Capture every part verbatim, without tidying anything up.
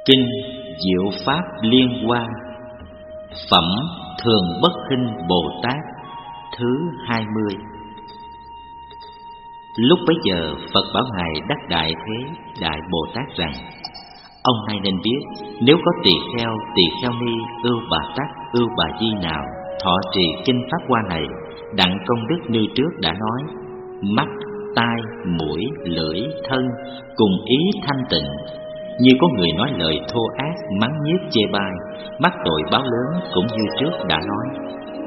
Kinh Diệu Pháp Liên Hoa, Phẩm Thường Bất Khinh Bồ Tát thứ hai mươi. Lúc bấy giờ Phật bảo Ngài Đắc Đại Thế Đại Bồ Tát rằng: ông nay nên biết, nếu có tỳ kheo, tỳ kheo ni, ưu bà tắc, ưu bà di nào thọ trì kinh Pháp Hoa này, đặng công đức như trước đã nói, mắt, tai, mũi, lưỡi, thân cùng ý thanh tịnh, như có người nói lời thô ác, mắng nhiếc chê bai, mắc tội báo lớn, cũng như trước đã nói.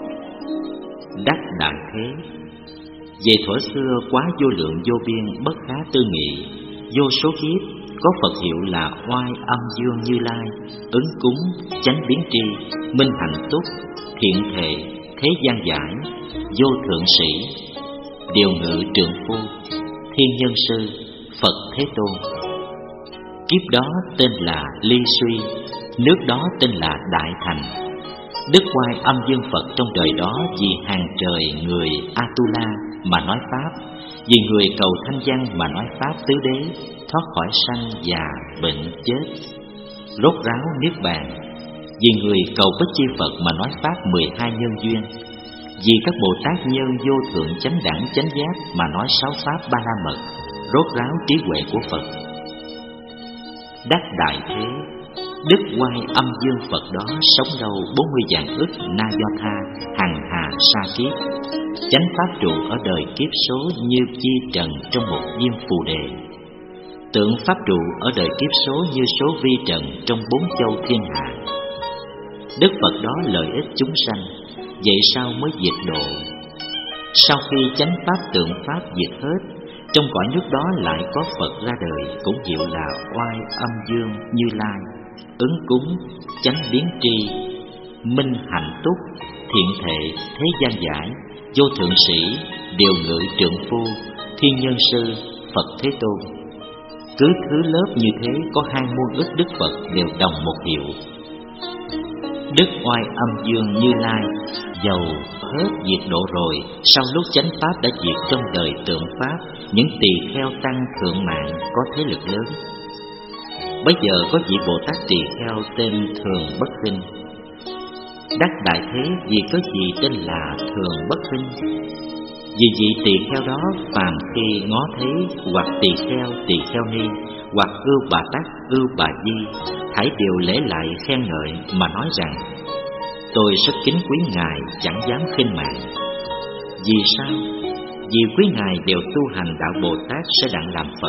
Đắc Đại Thế, về thuở xưa quá vô lượng vô biên, bất khá tư nghị, vô số kiếp, có Phật hiệu là Oai Âm Dương Như Lai, ứng cúng, chánh biến tri, minh hạnh túc, thiện thệ, thế gian giải, vô thượng sĩ, điều ngự trượng phu, thiên nhân sư, Phật Thế Tôn. Kiếp đó tên là Ly Suy, nước đó tên là Đại Thành. Đức Oai Âm Dương Phật trong đời đó vì hàng trời người Atula mà nói Pháp, vì người cầu thanh văn mà nói Pháp tứ đế, thoát khỏi sanh già bệnh chết, rốt ráo niết bàn. Vì người cầu Bích Chi Phật mà nói Pháp mười hai nhân duyên. Vì các Bồ Tát nhân vô thượng chánh đẳng chánh giác mà nói sáu Pháp Ba La Mật, rốt ráo trí huệ của Phật. Đắc Đại Thế, Đức Oai Âm Dương Phật đó sống lâu bốn mươi vạn ức na do tha, hằng hà sa kiếp, chánh pháp trụ ở đời kiếp số như chi trần trong một diêm phù đề, tượng pháp trụ ở đời kiếp số như số vi trần trong bốn châu thiên hạ. Đức Phật đó lợi ích chúng sanh, vậy sao mới diệt độ? Sau khi chánh pháp tượng pháp diệt hết, trong cõi nước đó lại có Phật ra đời, cũng hiệu là Oai Âm Dương Như Lai, ứng cúng, chánh biến tri, minh hạnh túc, thiện thệ, thế gian giải, vô thượng sĩ, điều ngự trượng phu, thiên nhân sư, Phật Thế Tôn. Cứ thứ lớp như thế có hai muôn ức Đức Phật đều đồng một hiệu. Đức Oai Âm Dương Như Lai dầu hết diệt độ rồi, sau lúc chánh pháp đã diệt trong đời tượng pháp, những tỳ kheo tăng thượng mạng có thế lực lớn. Bây giờ có vị Bồ Tát tỳ kheo tên Thường Bất Khinh. Đắc Đại Thế vì có gì tên là Thường Bất Khinh? Vì vị tỳ kheo đó phàm khi ngó thấy hoặc tỳ kheo, tỳ kheo ni, hoặc ưu bà tắc, ưu bà di, thảy đều lễ lại khen ngợi mà nói rằng: tôi rất kính quý Ngài, chẳng dám khinh mạng. Vì sao? Vì quý Ngài đều tu hành đạo Bồ Tát sẽ đặng làm Phật.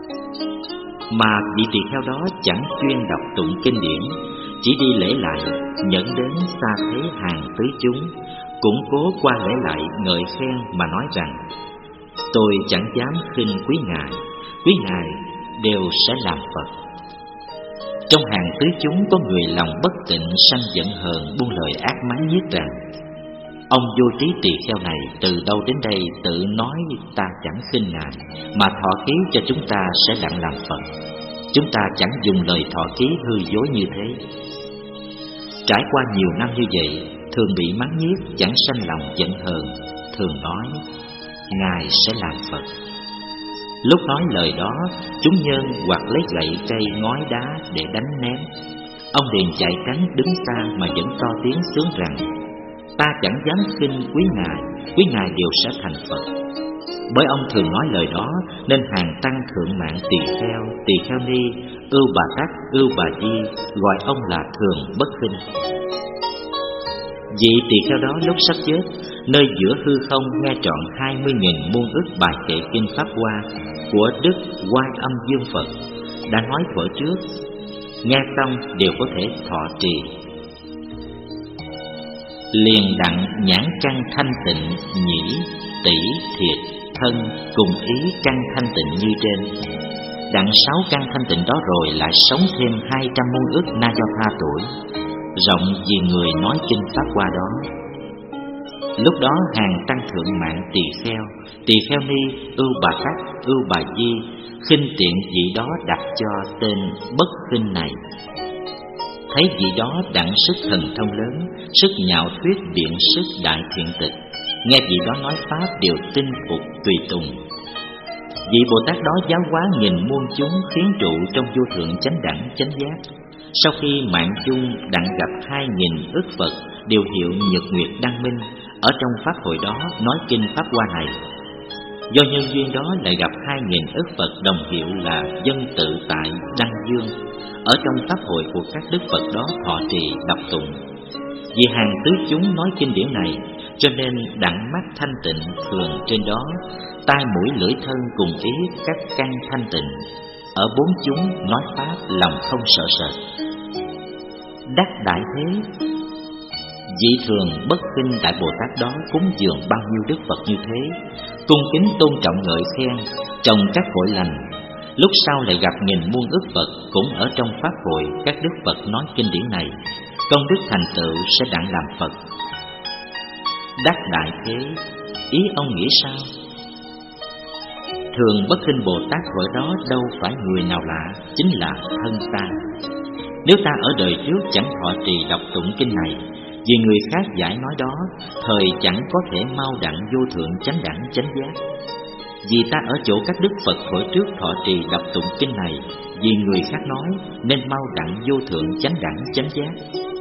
Mà vị tỳ kheo đó chẳng chuyên đọc tụng kinh điển, chỉ đi lễ lại, dẫn đến xa thế hàng tứ chúng, củng cố qua lễ lại ngợi khen mà nói rằng: tôi chẳng dám khinh quý Ngài, quý Ngài đều sẽ làm Phật. Trong hàng tứ chúng có người lòng bất tịnh, sanh giận hờn, buông lời ác mắng nhiếc rằng: ông vô trí tỳ kheo này từ đâu đến đây tự nói ta chẳng khinh Ngài, mà thọ ký cho chúng ta sẽ đặng làm Phật. Chúng ta chẳng dùng lời thọ ký hư dối như thế. Trải qua nhiều năm như vậy, thường bị mắng nhiếc, chẳng sanh lòng giận hờn, thường nói Ngài sẽ làm Phật. Lúc nói lời đó, chúng nhân hoặc lấy gậy cây ngói đá để đánh ném. Ông liền chạy cánh đứng xa mà vẫn to tiếng sướng rằng: ta chẳng dám khinh quý Ngài, quý Ngài đều sẽ thành Phật. Bởi ông thường nói lời đó, nên hàng tăng thượng mạng tỳ kheo, tỳ kheo ni, ưu bà tắc, ưu bà di gọi ông là Thường Bất Khinh. Vị tỳ kheo đó lúc sắp chết, nơi giữa hư không nghe trọn hai mươi nghìn muôn ức bài kệ kinh Pháp Hoa của Đức Oai Âm Dương Phật đã nói thuở trước, nghe xong đều có thể thọ trì. Liền đặng nhãn căn thanh tịnh, nhĩ, tỷ, thiệt, thân cùng ý căn thanh tịnh như trên. Đặng sáu căn thanh tịnh đó rồi lại sống thêm hai trăm muôn ức na do tha tuổi, rộng vì người nói kinh Pháp Hoa đó. Lúc đó hàng tăng thượng mạng tỳ kheo, tỳ kheo ni, ưu bà tắc, ưu bà di khinh tiện vị đó đặt cho tên Bất Khinh này. Thấy vị đó đặng sức thần thông lớn, sức nhạo thuyết biện sức đại thiện tịch, nghe vị đó nói pháp đều tin phục tùy tùng. Vị Bồ Tát đó giáo hóa nghìn muôn chúng, khiến trụ trong vô thượng chánh đẳng chánh giác, Sau khi Mạng Chung đặng gặp hai nghìn ức Phật đều hiệu Nhật Nguyệt Đăng Minh ở trong pháp hội đó nói kinh Pháp Hoa này, do nhân duyên đó lại gặp hai nghìn ức Phật đồng hiệu là Dân Tự Tại Đăng Dương ở trong pháp hội của các đức Phật đó thọ trì đọc tụng. Vì hàng tứ chúng nói kinh điển này, cho nên đặng mắt thanh tịnh thường trên đó, tai mũi lưỡi thân cùng ý các căn thanh tịnh. Ở bốn chúng nói pháp lòng không sợ sệt. Đắc đại thế, vị thường bất khinh đại Bồ Tát đó cúng dường bao nhiêu đức Phật như thế, cung kính tôn trọng ngợi khen trong các hội lành. Lúc sau lại gặp nghìn muôn ức Phật cũng ở trong pháp hội các đức Phật nói kinh điển này, công đức thành tựu sẽ đặng làm Phật. Đắc đại thế, ý ông nghĩ sao? Thường bất khinh Bồ Tát hội đó đâu phải người nào lạ, chính là thân ta. Nếu ta ở đời trước chẳng thọ trì đọc tụng kinh này, vì người khác giải nói đó, thời chẳng có thể mau đặng vô thượng chánh đẳng chánh giác. Vì ta ở chỗ các đức Phật thuở trước thọ trì đọc tụng kinh này, vì người khác nói nên mau đặng vô thượng chánh đẳng chánh giác.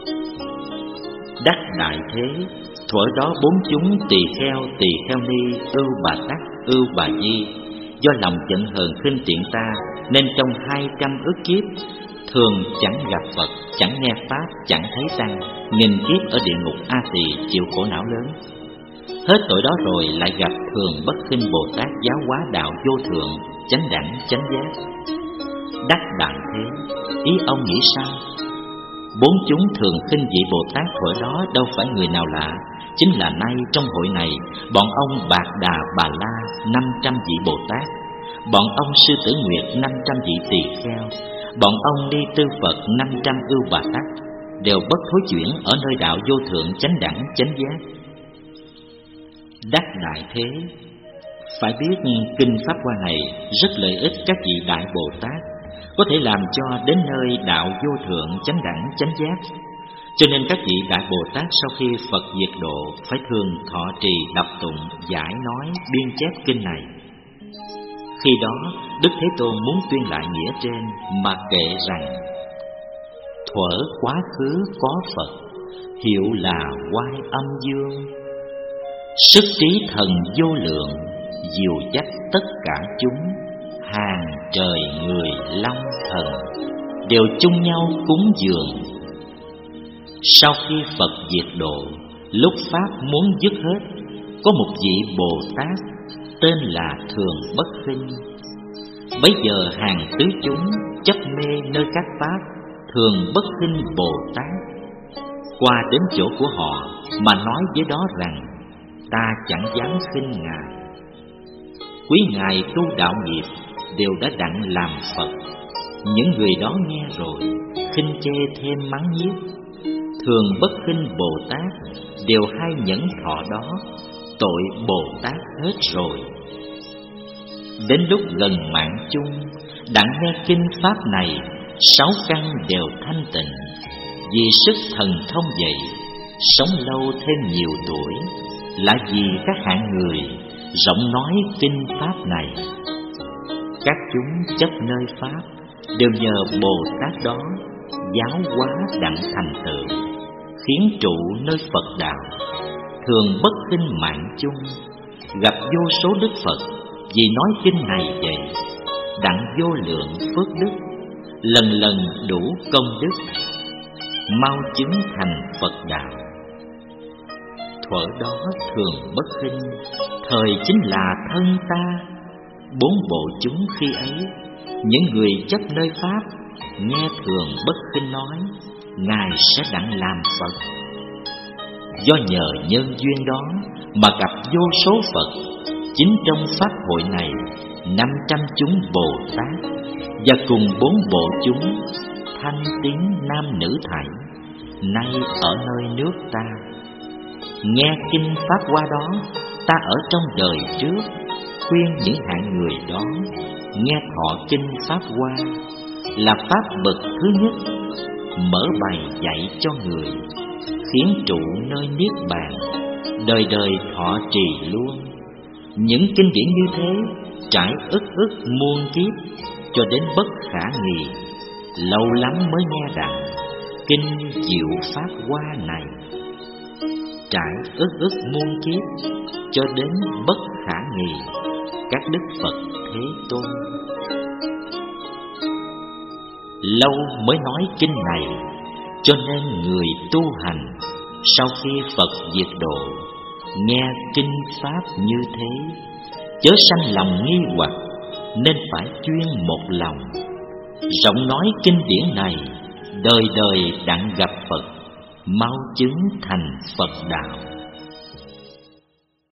Đắc đại thế, thuở đó bốn chúng tỳ kheo tỳ kheo ni ưu bà tắc ưu bà di, do lòng giận hờn khinh tiện ta, nên trong hai trăm ức kiếp thường chẳng gặp Phật, chẳng nghe pháp, chẳng thấy tăng, nghìn kiếp ở địa ngục A Tỳ chịu khổ não lớn. Hết tội đó rồi lại gặp thường bất khinh Bồ Tát giáo hóa đạo vô thượng chánh đẳng chánh giác. Đắc đại thế, ý ông nghĩ sao? Bốn chúng thường khinh vị Bồ Tát thuở đó đâu phải người nào lạ, chính là nay trong hội này, bọn ông Bạc Đà Bà La năm trăm vị Bồ Tát, bọn ông Sư Tử Nguyệt năm trăm vị tỳ kheo, bọn ông Ni Tư Phật năm trăm ưu bà tắc, đều bất thối chuyển ở nơi đạo vô thượng chánh đẳng chánh giác. Đắc đại thế, phải biết kinh Pháp Hoa này rất lợi ích các vị đại Bồ Tát, có thể làm cho đến nơi đạo vô thượng chánh đẳng chánh giác. Cho nên các vị đại Bồ Tát sau khi Phật diệt độ phải thường thọ trì đọc tụng giải nói biên chép kinh này. Khi đó Đức Thế Tôn muốn tuyên lại nghĩa trên mà kệ rằng: thuở quá khứ có Phật, hiệu là Oai Âm Dương, sức trí thần vô lượng, dìu dắt tất cả chúng, hàng trời người long thần đều chung nhau cúng dường. Sau khi Phật diệt độ, lúc pháp muốn dứt hết, có một vị Bồ Tát tên là Thường Bất Khinh. Bấy giờ hàng tứ chúng chấp mê nơi các pháp Thường Bất Khinh Bồ Tát qua đến chỗ của họ mà nói với đó rằng: ta chẳng dám khinh ngài. Quý ngài tu đạo nghiệp đều đã đặng làm Phật. Những người đó nghe rồi khinh chê thêm mắng nhiếc. Thường Bất Khinh Bồ Tát đều hai nhẫn thọ đó, tội Bồ Tát hết rồi. Đến lúc gần mạng chung, đặng nghe kinh pháp này, sáu căn đều thanh tịnh. Vì sức thần thông vậy, sống lâu thêm nhiều tuổi, là vì các hạng người rộng nói kinh pháp này. Các chúng chấp nơi pháp đều nhờ Bồ Tát đó giáo hóa đặng thành tựu, khiến trụ nơi Phật đạo. Thường Bất Khinh mạng chung, gặp vô số đức Phật vì nói kinh này vậy, đặng vô lượng phước đức, lần lần đủ công đức, mau chứng thành Phật đạo. Thuở đó Thường Bất Khinh, thời chính là thân ta. Bốn bộ chúng khi ấy, những người chấp nơi pháp nghe Thường Bất Khinh nói, ngài sẽ đặng làm Phật. Do nhờ nhân duyên đó mà gặp vô số Phật. Chính trong pháp hội này, năm trăm chúng Bồ Tát và cùng bốn bộ chúng thanh tín nam nữ thảy, nay ở nơi nước ta. Nghe kinh pháp Hoa đó, ta ở trong đời trước khuyên những hạng người đó nghe thọ kinh pháp Hoa là pháp bậc thứ nhất, mở bài dạy cho người, khiến trụ nơi niết bàn, đời đời thọ trì luôn. Những kinh điển như thế trải ức ức muôn kiếp cho đến bất khả nghị, lâu lắm mới nghe rằng kinh diệu pháp hoa này, trải ức ức muôn kiếp cho đến bất khả nghị các đức Phật Thế Tôn. Lâu mới nói kinh này, cho nên người tu hành sau khi Phật diệt độ nghe kinh pháp như thế, chớ sanh lòng nghi hoặc, nên phải chuyên một lòng rộng nói kinh điển này, đời đời đặng gặp Phật, mau chứng thành Phật đạo.